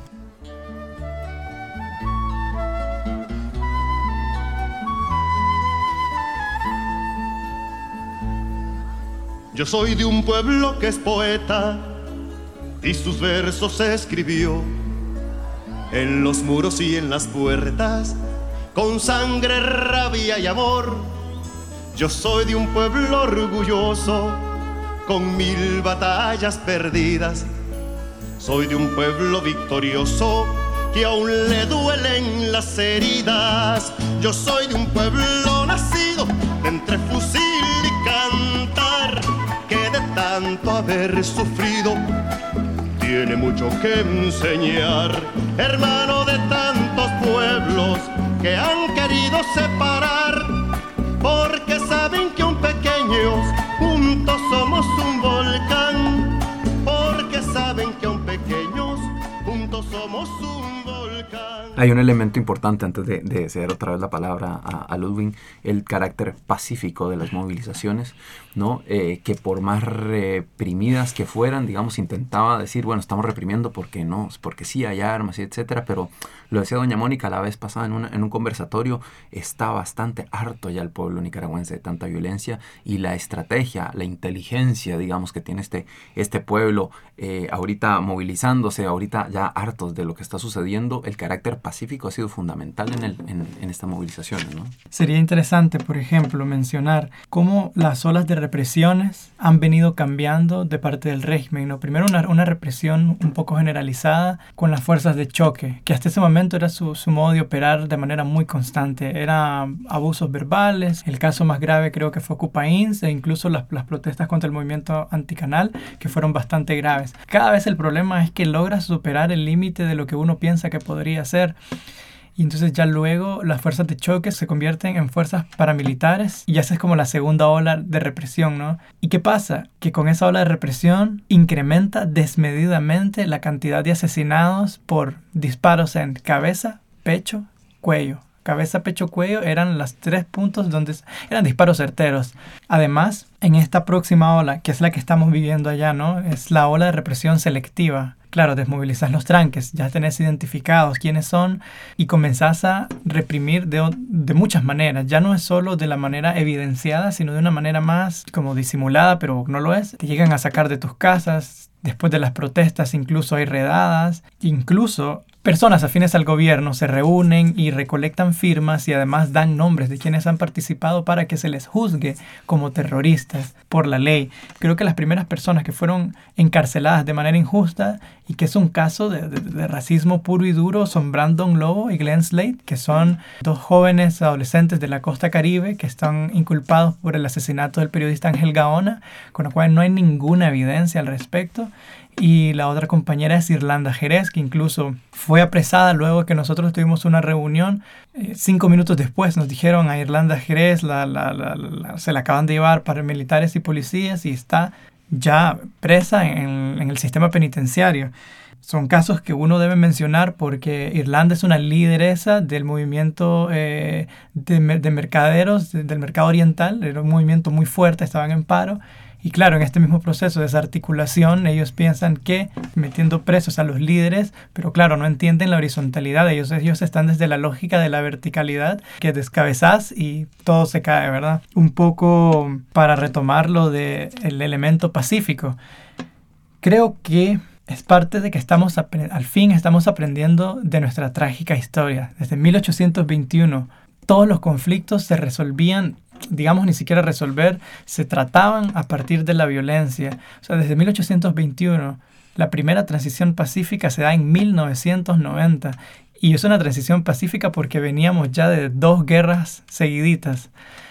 S12: Yo soy de un pueblo que es poeta y sus versos escribió en los muros y en las puertas, con sangre, rabia y amor. Yo soy de un pueblo orgulloso, con mil batallas perdidas. Soy de un pueblo victorioso, que aún le duelen las heridas. Yo soy de un pueblo nacido entre fusil y cantar, que de tanto haber sufrido tiene mucho que enseñar. Hermano de tantos pueblos que han querido separar, porque saben que aun pequeños juntos somos un volcán. Porque saben que aun pequeños juntos somos un volcán.
S13: Hay un elemento importante antes de, de ceder otra vez la palabra a, a Ludwig, el carácter pacífico de las movilizaciones, ¿no? Eh, que por más reprimidas que fueran, digamos, intentaba decir, bueno, estamos reprimiendo porque no, porque sí hay armas, etcétera, pero lo decía doña Mónica la vez pasada en, una, en un conversatorio, está bastante harto ya el pueblo nicaragüense de tanta violencia, y la estrategia, la inteligencia, digamos, que tiene este, este pueblo eh, ahorita movilizándose, ahorita ya hartos de lo que está sucediendo, el carácter pacífico ha sido fundamental en, el, en, en estas movilizaciones, ¿no?
S15: Sería interesante, por ejemplo, mencionar cómo las olas de represiones han venido cambiando de parte del régimen, ¿no? Primero una, una represión un poco generalizada con las fuerzas de choque, que hasta ese momento era su, su modo de operar de manera muy constante. Eran abusos verbales, el caso más grave creo que fue Ocupains, e incluso las, las protestas contra el movimiento anticanal, que fueron bastante graves. Cada vez el problema es que logra superar el límite de lo que uno piensa que podría ser. Y entonces ya luego las fuerzas de choque se convierten en fuerzas paramilitares y esa es como la segunda ola de represión, ¿no? ¿Y qué pasa? Que con esa ola de represión incrementa desmedidamente la cantidad de asesinados por disparos en cabeza, pecho, cuello. Cabeza, pecho, cuello eran los tres puntos donde eran disparos certeros. Además, en esta próxima ola, que es la que estamos viviendo allá, ¿no? Es la ola de represión selectiva. Claro, desmovilizás los tranques, ya tenés identificados quiénes son y comenzás a reprimir de, de muchas maneras. Ya no es solo de la manera evidenciada, sino de una manera más como disimulada, pero no lo es. Te llegan a sacar de tus casas, después de las protestas incluso hay redadas, incluso personas afines al gobierno se reúnen y recolectan firmas y además dan nombres de quienes han participado para que se les juzgue como terroristas por la ley. Creo que las primeras personas que fueron encarceladas de manera injusta y que es un caso de, de, de racismo puro y duro son Brandon Lobo y Glenn Slade, que son dos jóvenes adolescentes de la costa caribe que están inculpados por el asesinato del periodista Ángel Gaona, con lo cual no hay ninguna evidencia al respecto. Y la otra compañera es Irlanda Jerez, que incluso fue apresada luego que nosotros tuvimos una reunión. Eh, cinco minutos después nos dijeron a Irlanda Jerez, la, la, la, la, se la acaban de llevar paramilitares y policías y está ya presa en, en el sistema penitenciario. Son casos que uno debe mencionar porque Irlanda es una lideresa del movimiento eh, de, de mercaderos, de, del mercado oriental. Era un movimiento muy fuerte, estaban en paro. Y claro, en este mismo proceso de desarticulación, ellos piensan que metiendo presos a los líderes, pero claro, no entienden la horizontalidad. Ellos, ellos están desde la lógica de la verticalidad, que descabezás y todo se cae, ¿verdad? Un poco para retomar lo del elemento pacífico. Creo que es parte de que estamos al fin estamos aprendiendo de nuestra trágica historia. Desde mil ochocientos veintiuno, todos los conflictos se resolvían, digamos, ni siquiera resolver, se trataban a partir de la violencia. O sea, desde mil ochocientos veintiuno, la primera transición pacífica se da en mil novecientos noventa. Y es una transición pacífica porque veníamos ya de dos guerras seguiditas.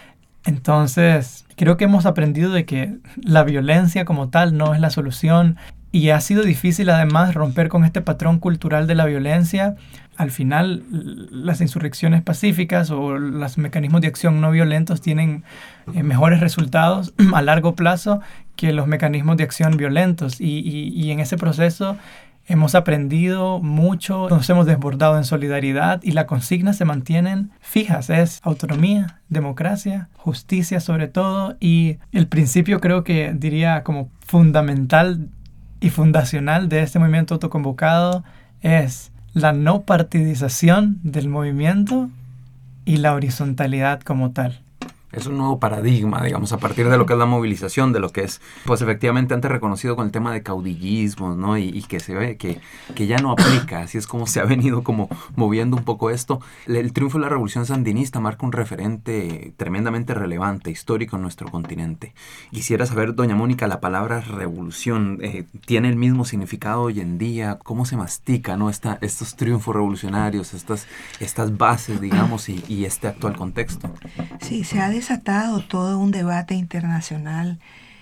S15: Entonces, creo que hemos aprendido de que la violencia como tal no es la solución. Y ha sido difícil además romper con este patrón cultural de la violencia. Al final, las insurrecciones pacíficas o los mecanismos de acción no violentos tienen eh, mejores resultados a largo plazo que los mecanismos de acción violentos. Y, y, y en ese proceso hemos aprendido mucho, nos hemos desbordado en solidaridad y las consignas se mantienen fijas. Es autonomía, democracia, justicia sobre todo. Y el principio creo que diría como fundamental y fundacional de este movimiento autoconvocado es la no partidización del movimiento y la horizontalidad como tal.
S13: Es un nuevo paradigma, digamos, a partir de lo que es la movilización, de lo que es, pues efectivamente antes reconocido con el tema de caudillismo, ¿no? Y, y que se ve que, que ya no aplica, así es como se ha venido como moviendo un poco esto. El, el triunfo de la revolución sandinista marca un referente tremendamente relevante, histórico en nuestro continente. Quisiera saber, doña Mónica, la palabra revolución, eh, ¿tiene el mismo significado hoy en día? ¿Cómo se mastica, ¿no? Esta, estos triunfos revolucionarios, estas, estas bases, digamos, y, y este actual contexto?
S14: Sí, se ha desatado todo un debate internacional,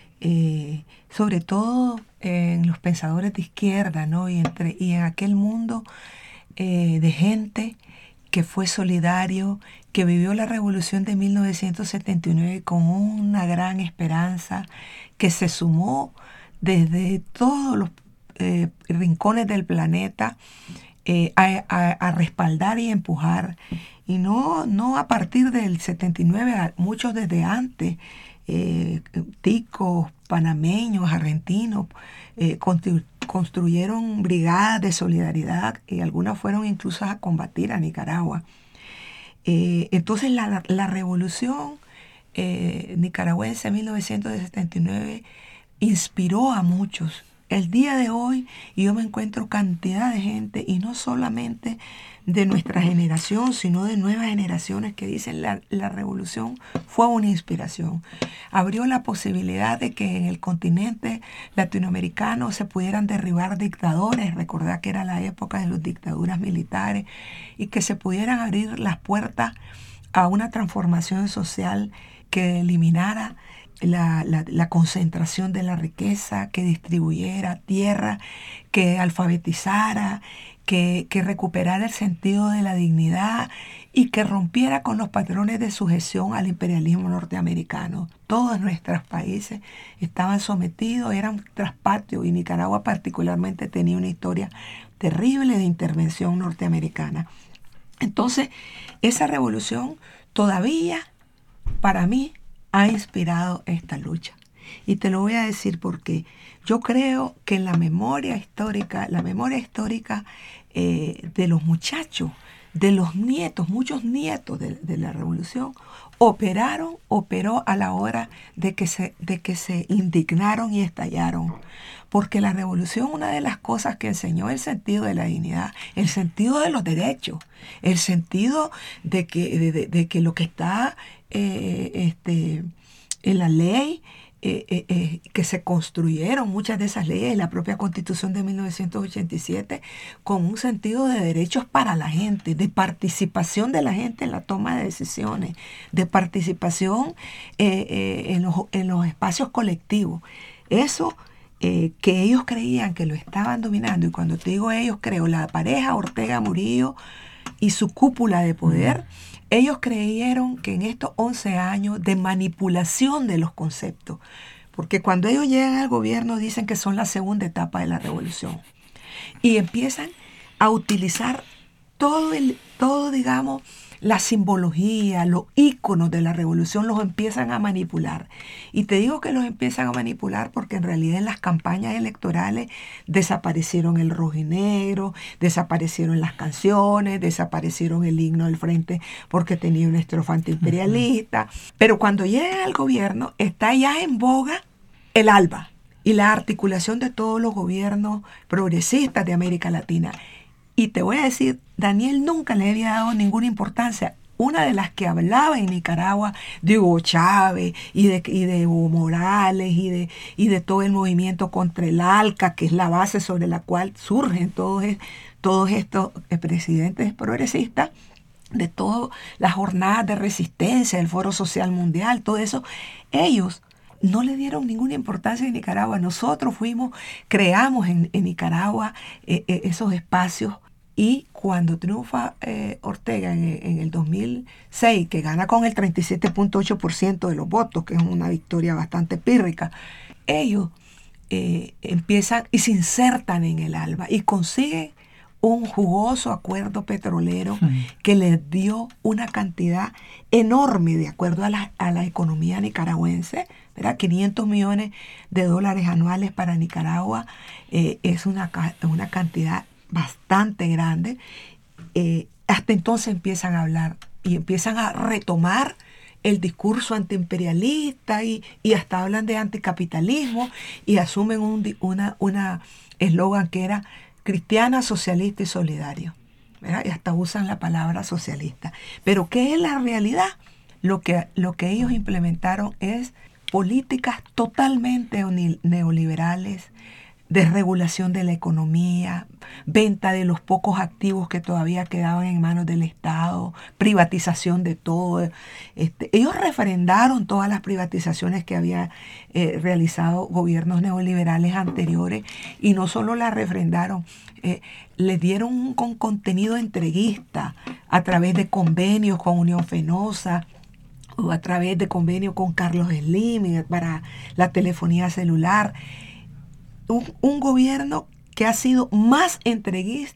S14: eh, sobre todo en los pensadores de izquierda, ¿no? Y, entre, y en aquel mundo eh, de gente que fue solidario, que vivió la revolución de mil novecientos setenta y nueve con una gran esperanza, que se sumó desde todos los eh, rincones del planeta eh, a, a, a respaldar y empujar. Y no, no a partir del setenta y nueve, muchos desde antes, eh, ticos, panameños, argentinos, eh, constru, construyeron brigadas de solidaridad y algunas fueron incluso a combatir a Nicaragua. Eh, entonces la, la revolución eh, nicaragüense en mil novecientos setenta y nueve inspiró a muchos. El día de hoy yo me encuentro cantidad de gente, y no solamente de nuestra generación, sino de nuevas generaciones que dicen la, la revolución fue una inspiración. Abrió la posibilidad de que en el continente latinoamericano se pudieran derribar dictadores, recordad que era la época de las dictaduras militares, y que se pudieran abrir las puertas a una transformación social que eliminara La, la, la concentración de la riqueza, que distribuyera tierra, que alfabetizara, que, que recuperara el sentido de la dignidad y que rompiera con los patrones de sujeción al imperialismo norteamericano. Todos nuestros países estaban sometidos, eran traspatio, y Nicaragua particularmente tenía una historia terrible de intervención norteamericana. Entonces, esa revolución todavía, para mí, ha inspirado esta lucha. Y te lo voy a decir porque yo creo que en la memoria histórica, la memoria histórica eh, de los muchachos, de los nietos, muchos nietos de, de la revolución, operaron, operó a la hora de que, se, de que se indignaron y estallaron. Porque la revolución, una de las cosas que enseñó, el sentido de la dignidad, el sentido de los derechos, el sentido de que, de, de, de que lo que está eh, este, en la ley, eh, eh, eh, que se construyeron muchas de esas leyes, la propia Constitución de mil novecientos ochenta y siete, con un sentido de derechos para la gente, de participación de la gente en la toma de decisiones, de participación eh, eh, en, los, en los espacios colectivos. Eso Eh, que ellos creían que lo estaban dominando, y cuando te digo ellos, creo la pareja Ortega Murillo y su cúpula de poder, ellos creyeron que en estos once años de manipulación de los conceptos, porque cuando ellos llegan al gobierno dicen que son la segunda etapa de la revolución, y empiezan a utilizar todo, el, todo digamos, la simbología, los íconos de la revolución, los empiezan a manipular. Y te digo que los empiezan a manipular porque en realidad en las campañas electorales desaparecieron el rojo y negro, desaparecieron las canciones, desaparecieron el himno del frente porque tenía una estrofa antiimperialista. Pero cuando llegan al gobierno está ya en boga el ALBA y la articulación de todos los gobiernos progresistas de América Latina. Y te voy a decir, Daniel nunca le había dado ninguna importancia. Una de las que hablaba en Nicaragua de Hugo Chávez y de, y de Evo Morales y de, y de todo el movimiento contra el ALCA, que es la base sobre la cual surgen todos, todos estos presidentes progresistas, de todas las jornadas de resistencia, el Foro Social Mundial, todo eso, ellos no le dieron ninguna importancia en Nicaragua. Nosotros fuimos, creamos en, en Nicaragua eh, eh, esos espacios, y cuando triunfa eh, Ortega en, en el dos mil seis, que gana con el treinta y siete punto ocho por ciento de los votos, que es una victoria bastante pírrica, ellos eh, empiezan y se insertan en el ALBA y consiguen un jugoso acuerdo petrolero sí. que les dio una cantidad enorme de acuerdo a la, a la economía nicaragüense, ¿verdad? quinientos millones de dólares anuales para Nicaragua eh, es una, una cantidad bastante grande. Eh, hasta entonces empiezan a hablar y empiezan a retomar el discurso antiimperialista y, y hasta hablan de anticapitalismo y asumen un una una eslogan que era cristiana, socialista y solidario, ¿verdad? Y hasta usan la palabra socialista. Pero ¿qué es la realidad? Lo que, lo que ellos implementaron es políticas totalmente neoliberales, desregulación de la economía, venta de los pocos activos que todavía quedaban en manos del Estado, privatización de todo. Este, ellos refrendaron todas las privatizaciones que había eh, realizado gobiernos neoliberales anteriores, y no solo las refrendaron, eh, le dieron un con contenido entreguista a través de convenios con Unión Fenosa, o a través de convenios con Carlos Slim para la telefonía celular. Un, un gobierno que ha sido más entreguista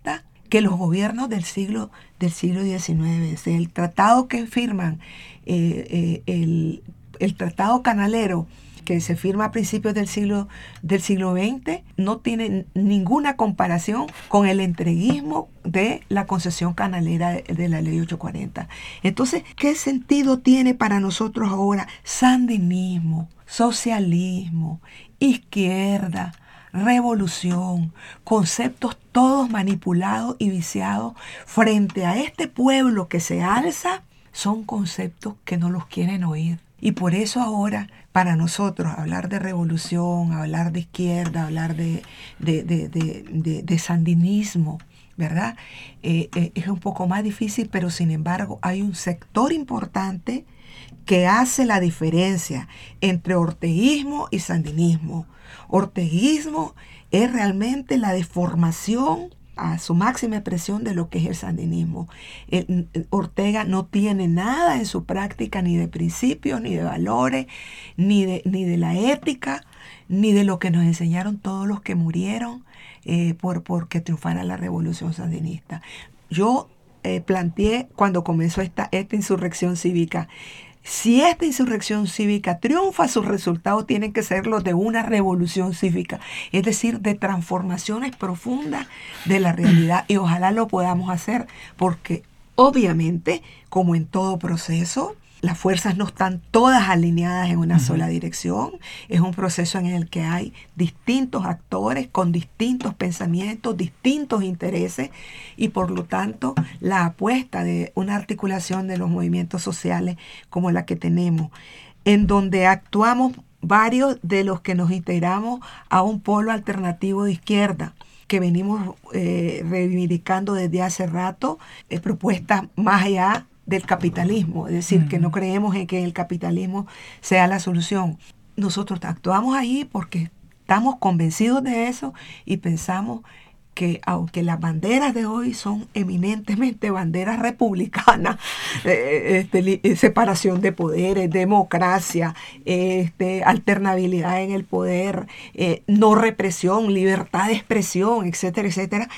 S14: que los gobiernos del siglo, del siglo diecinueve, es el tratado que firman, eh, eh, el, el tratado canalero, que se firma a principios del siglo, del siglo veinte, no tiene ninguna comparación con el entreguismo de la concesión canalera de, de la ley ochocientos cuarenta. Entonces, ¿qué sentido tiene para nosotros ahora sandinismo, socialismo, izquierda, revolución, conceptos todos manipulados y viciados frente a este pueblo que se alza? Son conceptos que no los quieren oír. Y por eso ahora, para nosotros, hablar de revolución, hablar de izquierda, hablar de, de, de, de, de, de sandinismo, ¿verdad? Eh, eh, es un poco más difícil, pero sin embargo hay un sector importante que hace la diferencia entre orteguismo y sandinismo. Orteguismo es realmente la deformación a su máxima expresión de lo que es el sandinismo. El, el Ortega no tiene nada en su práctica ni de principios, ni de valores, ni de, ni de la ética, ni de lo que nos enseñaron todos los que murieron eh, por, por que triunfara la revolución sandinista. Yo eh, planteé cuando comenzó esta, esta insurrección cívica, si esta insurrección cívica triunfa, sus resultados tienen que ser los de una revolución cívica, es decir, de transformaciones profundas de la realidad, y ojalá lo podamos hacer, porque obviamente, como en todo proceso, las fuerzas no están todas alineadas en una uh-huh. sola dirección. Es un proceso en el que hay distintos actores con distintos pensamientos, distintos intereses, y por lo tanto la apuesta de una articulación de los movimientos sociales como la que tenemos, en donde actuamos varios de los que nos integramos a un polo alternativo de izquierda, que venimos eh, reivindicando desde hace rato, eh, propuestas más allá del capitalismo, es decir, uh-huh. que no creemos en que el capitalismo sea la solución. Nosotros actuamos ahí porque estamos convencidos de eso y pensamos que aunque las banderas de hoy son eminentemente banderas republicanas, eh, este, li, separación de poderes, democracia, este, alternabilidad en el poder, eh, no represión, libertad de expresión, etcétera, etcétera,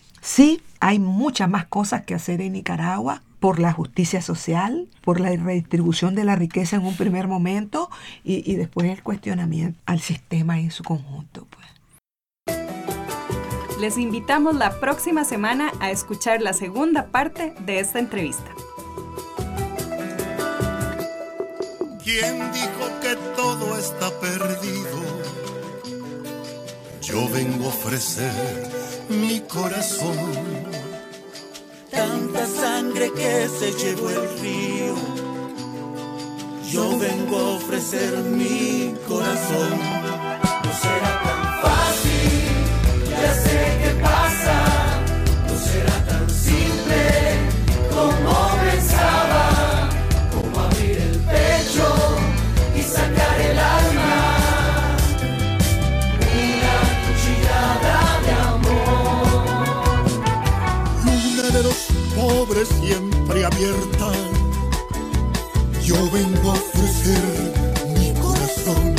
S14: sí hay muchas más cosas que hacer en Nicaragua, por la justicia social, por la redistribución de la riqueza en un primer momento y, y después el cuestionamiento al sistema en su conjunto. Pues.
S3: Les invitamos la próxima semana a escuchar la segunda parte de esta entrevista.
S11: ¿Quién dijo que todo está perdido? Yo vengo a ofrecer mi corazón. Tanta sangre que se llevó el río, yo vengo a ofrecer mi corazón. No será tan fácil, ya sé qué pasa, no será tan simple como pensaba, como abrir el pecho y sacar el alma, una cuchillada de amor. Luna de los pobres siempre abierta, yo vengo a ofrecer mi corazón.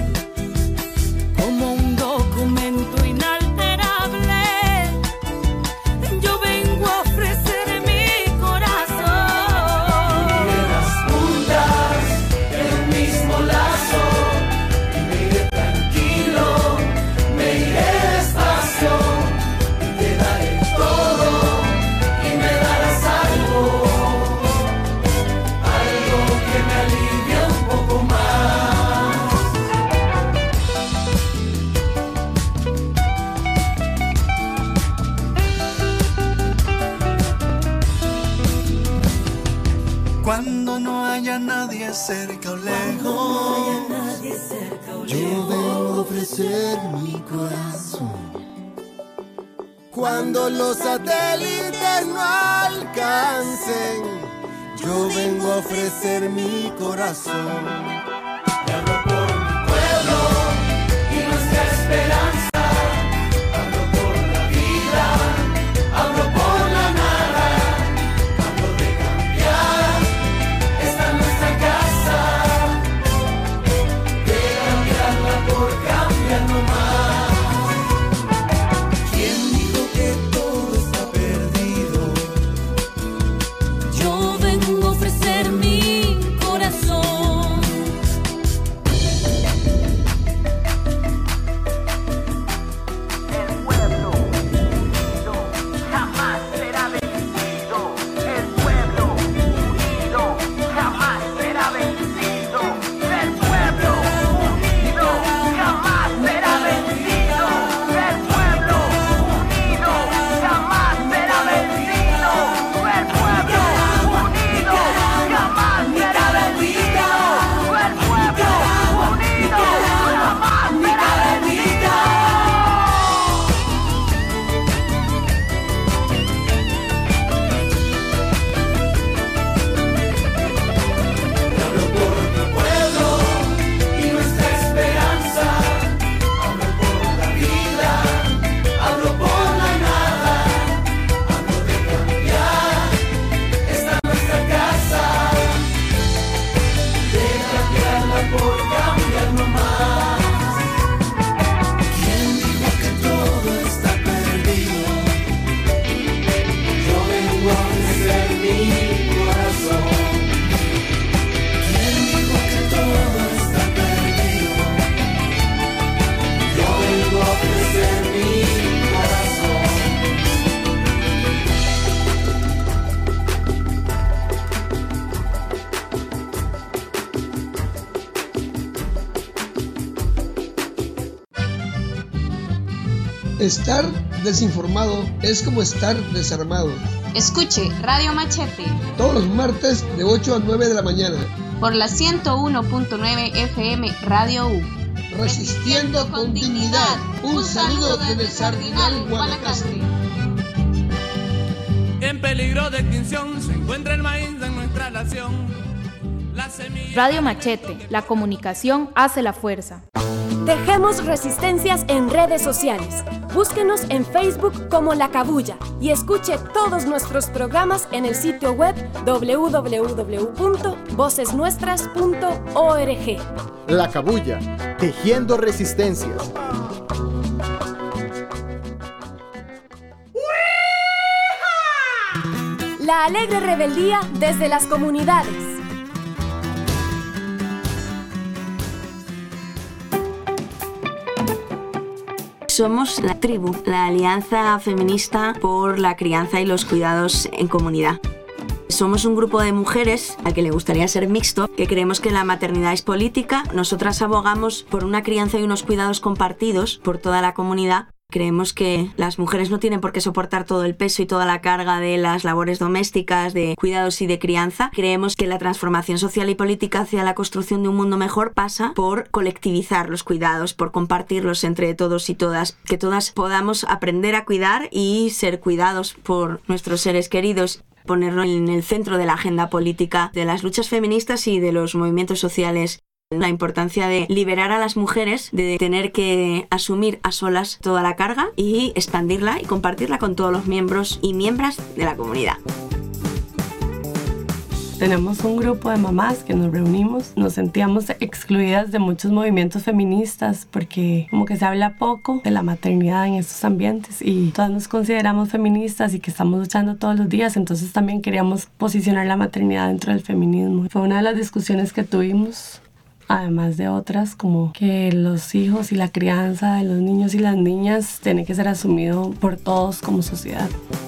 S5: Como un documento inalterable, yo vengo a ofrecer mi corazón.
S11: Uniré las puntas en un mismo lazo y me iré tranquilo, me iré despacio y te daré todo. Cuando no haya nadie cerca o lejos, no nadie cerca o lejos, yo vengo a ofrecer mi corazón. Cuando los satélites no alcancen, yo vengo a ofrecer mi corazón. Y hablo por mi pueblo y nuestra esperanza. Hablo por la vida, hablo por la nada. Hablo de cambiar esta nuestra casa, de cambiarla por cambiar nomás. ¿Quién dijo que todo está perdido?
S16: Estar desinformado es como estar desarmado.
S17: Escuche Radio Machete
S16: todos los martes de ocho a nueve de la mañana
S17: por la ciento uno punto nueve F M Radio U.
S16: Resistiendo con dignidad. Un saludo desde el Sardinal, Guanacaste.
S11: En peligro de extinción se encuentra el maíz en nuestra nación.
S1: Radio Machete, la comunicación hace la fuerza. Dejemos resistencias en redes sociales. Búsquenos en Facebook como La Cabulla y escuche todos nuestros programas en el sitio web doble u doble u doble u punto voces nuestras punto org.
S2: La Cabulla, tejiendo resistencias.
S1: La alegre rebeldía desde las comunidades.
S18: Somos la Tribu, la Alianza Feminista por la Crianza y los Cuidados en Comunidad. Somos un grupo de mujeres al que le gustaría ser mixto, que creemos que la maternidad es política. Nosotras abogamos por una crianza y unos cuidados compartidos por toda la comunidad. Creemos que las mujeres no tienen por qué soportar todo el peso y toda la carga de las labores domésticas, de cuidados y de crianza. Creemos que la transformación social y política hacia la construcción de un mundo mejor pasa por colectivizar los cuidados, por compartirlos entre todos y todas, que todas podamos aprender a cuidar y ser cuidados por nuestros seres queridos. Ponerlo en el centro de la agenda política de las luchas feministas y de los movimientos sociales. La importancia de liberar a las mujeres de tener que asumir a solas toda la carga y expandirla y compartirla con todos los miembros y miembras de la comunidad.
S8: Tenemos un grupo de mamás que nos reunimos, nos sentíamos excluidas de muchos movimientos feministas porque como que se habla poco de la maternidad en estos ambientes y todas nos consideramos feministas y que estamos luchando todos los días, entonces también queríamos posicionar la maternidad dentro del feminismo. Fue una de las discusiones que tuvimos, además de otras como que los hijos y la crianza de los niños y las niñas tiene que ser asumido por todos como sociedad.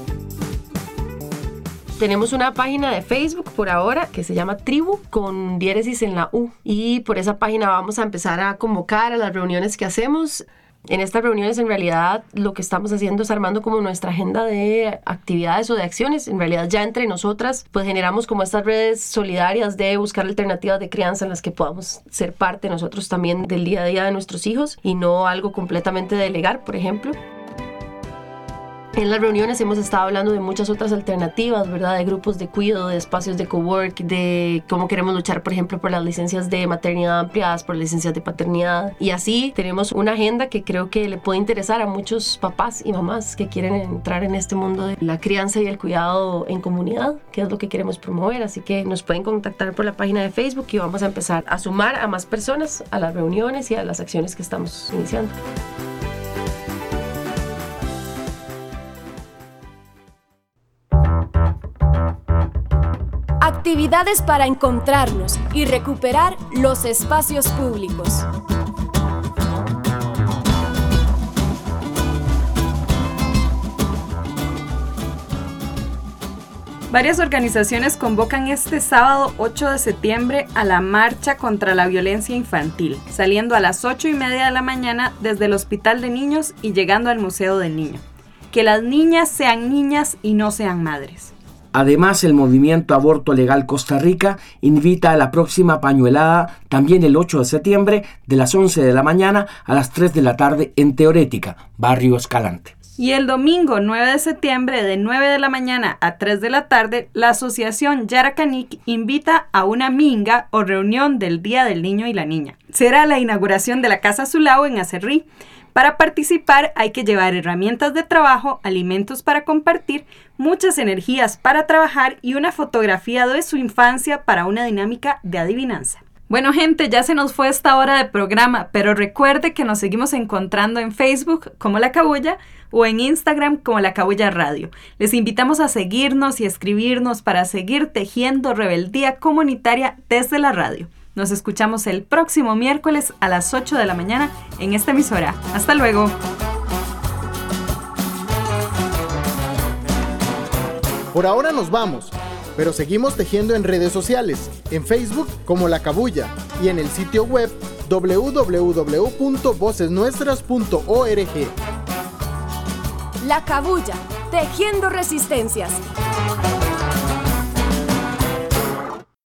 S19: Tenemos una página de Facebook por ahora que se llama Tribu con diéresis en la U y por esa página vamos a empezar a convocar a las reuniones que hacemos. En estas reuniones en realidad lo que estamos haciendo es armando como nuestra agenda de actividades o de acciones. En realidad ya entre nosotras pues generamos como estas redes solidarias de buscar alternativas de crianza en las que podamos ser parte nosotros también del día a día de nuestros hijos y no algo completamente delegar, por ejemplo. En las reuniones hemos estado hablando de muchas otras alternativas, ¿verdad? De grupos de cuidado, de espacios de cowork, de cómo queremos luchar, por ejemplo, por las licencias de maternidad ampliadas, por licencias de paternidad. Y así tenemos una agenda que creo que le puede interesar a muchos papás y mamás que quieren entrar en este mundo de la crianza y el cuidado en comunidad, que es lo que queremos promover. Así que nos pueden contactar por la página de Facebook y vamos a empezar a sumar a más personas a las reuniones y a las acciones que estamos iniciando.
S1: Actividades para encontrarnos y recuperar los espacios públicos.
S3: Varias organizaciones convocan este sábado ocho de septiembre a la marcha contra la violencia infantil, saliendo a las ocho y media de la mañana desde el Hospital de Niños y llegando al Museo del Niño. Que las niñas sean niñas y no sean madres.
S4: Además, el movimiento Aborto Legal Costa Rica invita a la próxima pañuelada también el ocho de septiembre de las once de la mañana a las tres de la tarde en Teorética, Barrio Escalante.
S3: Y el domingo nueve de septiembre de nueve de la mañana a tres de la tarde, la asociación Yaracanic invita a una minga o reunión del Día del Niño y la Niña. Será la inauguración de la Casa Zulao en Acerrí. Para participar hay que llevar herramientas de trabajo, alimentos para compartir, muchas energías para trabajar y una fotografía de su infancia para una dinámica de adivinanza. Bueno, gente, ya se nos fue esta hora de programa, pero recuerde que nos seguimos encontrando en Facebook como La Cabulla o en Instagram como La Cabulla Radio. Les invitamos a seguirnos y escribirnos para seguir tejiendo rebeldía comunitaria desde la radio. Nos escuchamos el próximo miércoles a las ocho de la mañana en esta emisora. Hasta luego.
S2: Por ahora nos vamos, pero seguimos tejiendo en redes sociales, en Facebook como La Cabulla y en el sitio web doble u doble u doble u punto voces nuestras punto org.
S1: La Cabulla, tejiendo resistencias.